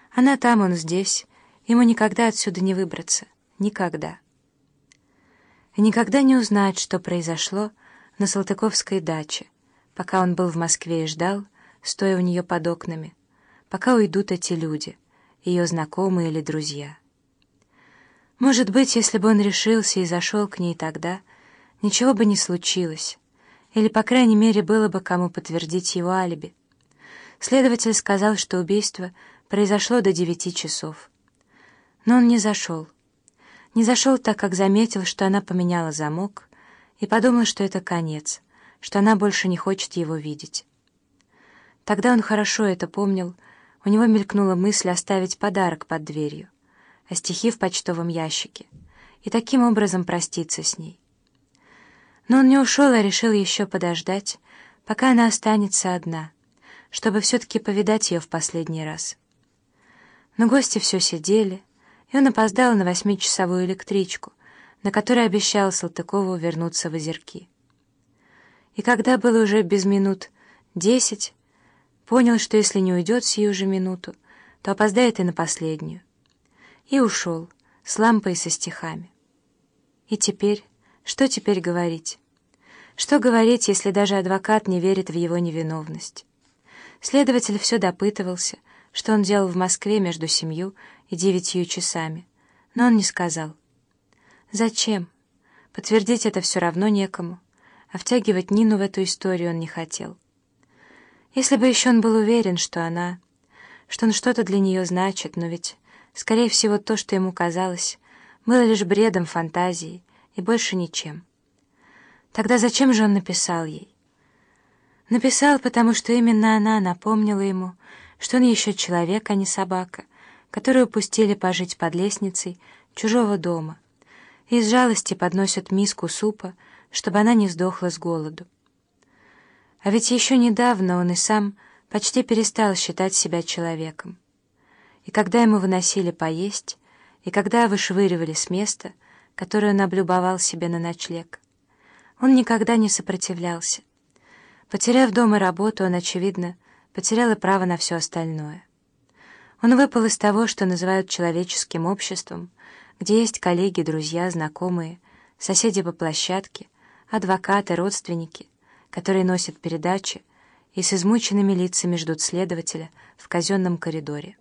Она там, он здесь. Ему никогда отсюда не выбраться. Никогда. И никогда не узнать, что произошло на Салтыковской даче, пока он был в Москве и ждал, стоя у нее под окнами, пока уйдут эти люди, ее знакомые или друзья. Может быть, если бы он решился и зашел к ней тогда, ничего бы не случилось, или, по крайней мере, было бы кому подтвердить его алиби. Следователь сказал, что убийство произошло до 9 часов. Но он не зашел. Не зашел, так как заметил, что она поменяла замок, и подумал, что это конец, что она больше не хочет его видеть. Тогда он хорошо это помнил, у него мелькнула мысль оставить подарок под дверью, а стихи в почтовом ящике, и таким образом проститься с ней. Но он не ушел, а решил еще подождать, пока она останется одна, чтобы все-таки повидать ее в последний раз. Но гости все сидели, и он опоздал на 8-часовую электричку, на которой обещал Салтыкову вернуться в Озерки. И когда было уже без минут 10, понял, что если не уйдет сию же минуту, то опоздает и на последнюю. И ушел, с лампой и со стихами. И теперь, что теперь говорить? Что говорить, если даже адвокат не верит в его невиновность? Следователь все допытывался, что он делал в Москве между 7 и 9 часами, но он не сказал. Зачем? Подтвердить это все равно некому, а втягивать Нину в эту историю он не хотел. Если бы еще он был уверен, что он что-то для нее значит, но ведь, скорее всего, то, что ему казалось, было лишь бредом, фантазией и больше ничем. Тогда зачем же он написал ей? Написал, потому что именно она напомнила ему, что он еще человек, а не собака, которую пустили пожить под лестницей чужого дома, и из жалости подносят миску супа, чтобы она не сдохла с голоду. А ведь еще недавно он и сам почти перестал считать себя человеком. И когда ему выносили поесть, и когда вышвыривали с места, которое он облюбовал себе на ночлег, он никогда не сопротивлялся. Потеряв дом и работу, он, очевидно, потерял и право на все остальное. Он выпал из того, что называют человеческим обществом, где есть коллеги, друзья, знакомые, соседи по площадке, адвокаты, родственники, которые носят передачи и с измученными лицами ждут следователя в казенном коридоре.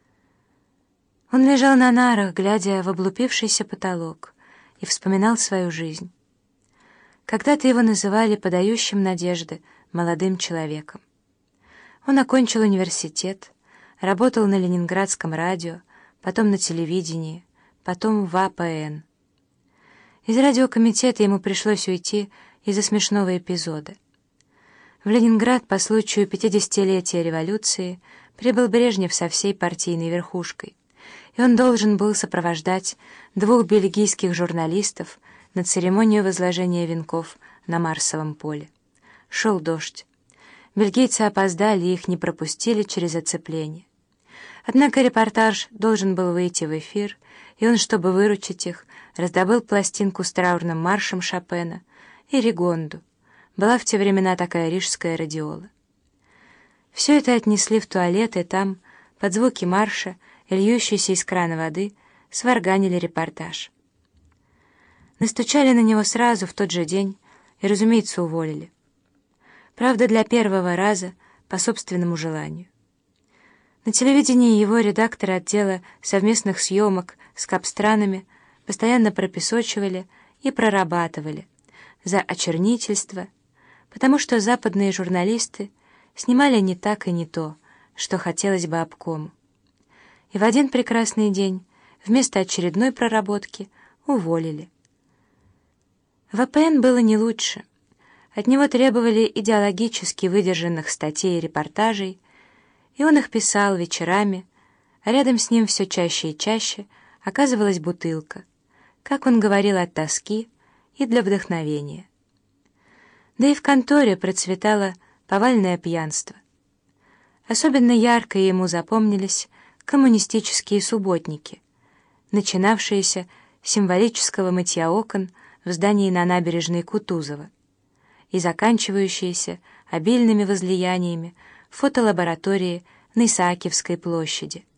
Он лежал на нарах, глядя в облупившийся потолок, и вспоминал свою жизнь. Когда-то его называли подающим надежды молодым человеком. Он окончил университет, работал на Ленинградском радио, потом на телевидении, потом в АПН. Из радиокомитета ему пришлось уйти из-за смешного эпизода. В Ленинград по случаю 50-летия революции прибыл Брежнев со всей партийной верхушкой, и он должен был сопровождать 2 бельгийских журналистов на церемонию возложения венков на Марсовом поле. Шел дождь. Бельгийцы опоздали, и их не пропустили через оцепление. Однако репортаж должен был выйти в эфир, и он, чтобы выручить их, раздобыл пластинку с траурным маршем Шопена и Ригонду. Была в те времена такая рижская радиола. Все это отнесли в туалет, и там, под звуки марша и льющейся из крана воды, сварганили репортаж. Настучали на него сразу, в тот же день, и, разумеется, уволили. Правда, для первого раза, по собственному желанию. На телевидении его редакторы отдела совместных съемок с капстранами постоянно пропесочивали и прорабатывали за очернительство, потому что западные журналисты снимали не так и не то, что хотелось бы обкому. И в один прекрасный день вместо очередной проработки уволили. В АПН было не лучше. От него требовали идеологически выдержанных статей и репортажей, и он их писал вечерами, а рядом с ним все чаще и чаще оказывалась бутылка, как он говорил, от тоски и для вдохновения. Да и в конторе процветало повальное пьянство. Особенно ярко ему запомнились коммунистические субботники, начинавшиеся с символического мытья окон в здании на набережной Кутузова и заканчивающиеся обильными возлияниями в фотолаборатории на Исаакиевской площади.